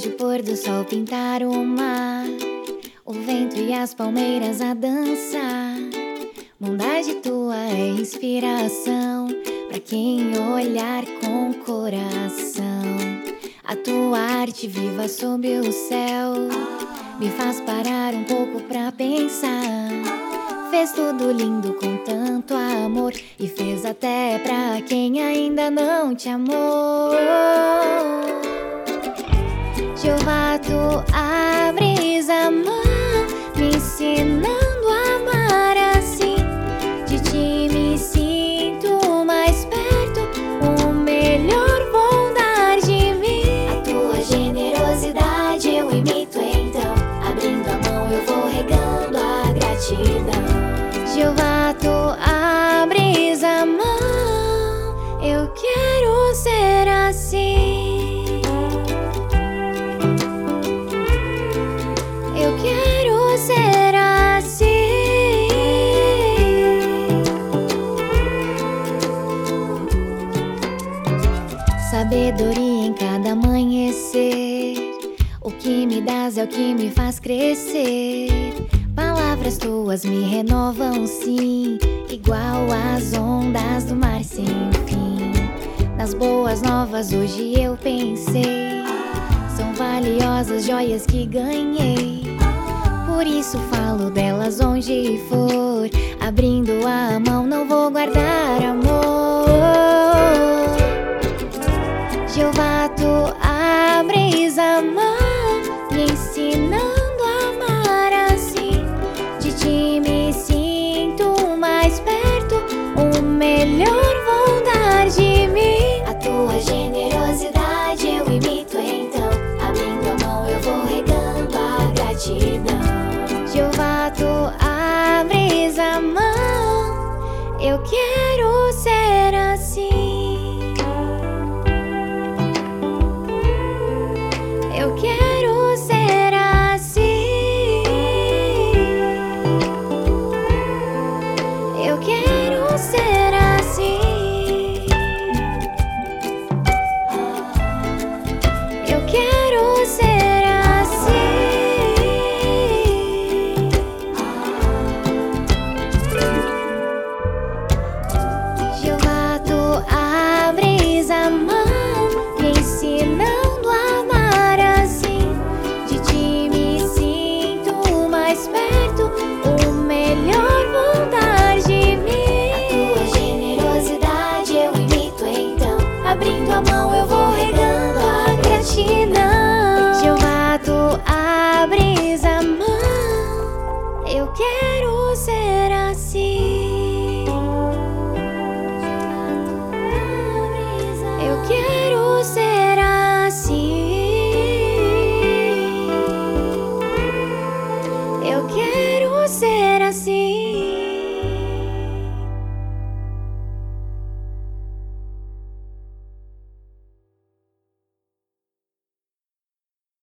Deixa o pôr do sol pintar o mar, o vento e as palmeiras a dançar. Bondade tua é inspiração pra quem olhar com coração. A tua arte viva sob o céu me faz parar um pouco pra pensar. Fez tudo lindo com tanto amor e fez até pra quem ainda não te amou. Jeová, tu abres a mão, me ensinando a amar assim. De ti me sinto mais perto, o melhor vou dar de mim. A tua generosidade eu imito então, abrindo a mão eu vou regando a gratidão. Jeová, tu abres a mão, eu quero ser assim. Eu quero ser assim. Sabedoria em cada amanhecer, o que me dás é o que me faz crescer. Palavras tuas me renovam sim, igual as ondas do mar sem fim. Nas boas novas hoje eu pensei, são valiosas joias que ganhei. Por isso falo delas onde for, abrindo a mão não vou guardar amor. Jeová, tu abres a mão, me ensinando a amar assim. De ti me sinto mais perto, o melhor vou dar de mim. A tua generosidade eu imito então, abrindo a mão eu vou regando a gratidão. Jeová, tu abres a mão, eu quero